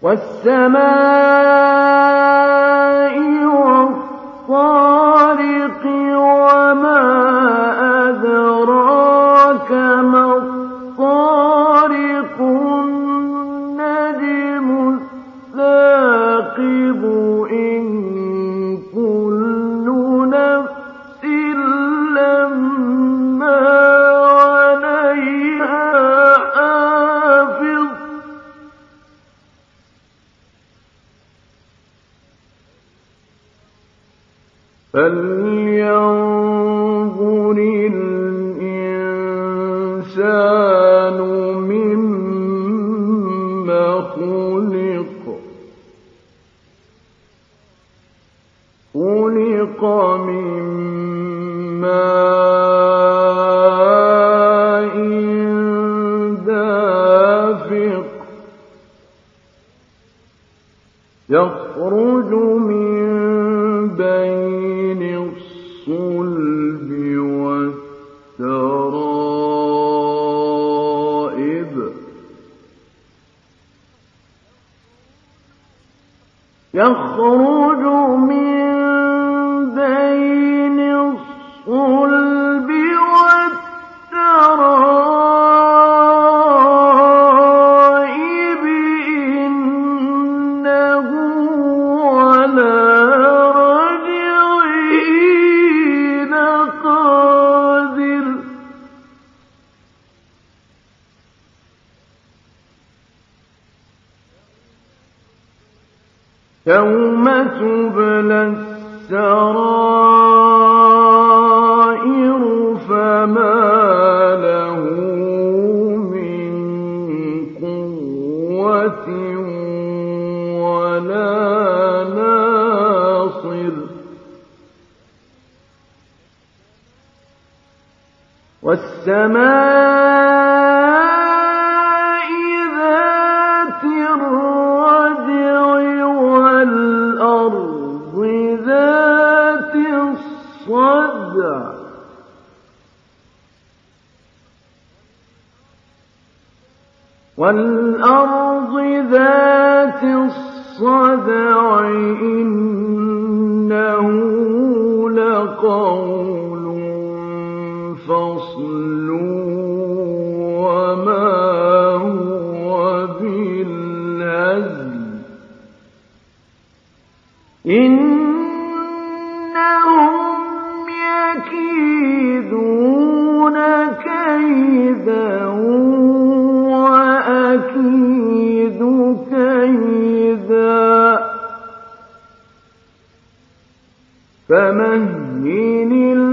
وَالسَّمَاءِ وَالطَّارِقِ وَمَا أَدْرَاكَ مَا الطَّارِقُ النَّجْمُ الثَّاقِبُ إِن كُلُّ نَفْسٍ لَّمَّا عَلَيْهَا حَافِظٌ فَلْيَنظُرِ الْإِنسَانُ مِمَّ خُلِقَ خُلِقَ مِن مَّاءٍ دَافِقٍ يَخْرُجُ مِن بَيْنِ الصُّلْبِ وَالتَّرَائِبِ إِنَّهُ عَلَىٰ رَجْعِهِ لَقَادِرٌ يَوْمَ تُبْلَى السَّرَائِرُ فَمَا لَهُ مِن قُوَّةٍ وَلَا نَاصِرٍ وَالسَّمَاءِ ذَاتِ الرَّجْعِ وَالْأَرْضِ ذَاتِ الصَّدْعِ إِنَّهُ لَقَوْلٌ فَصْلٌ وَمَا هُوَ بِالْهَزْلِ إِنَّهُمْ يَكِيدُونَ كَيْدًا وَأَكِيدُ كَيْدًا فَمَهِّلِ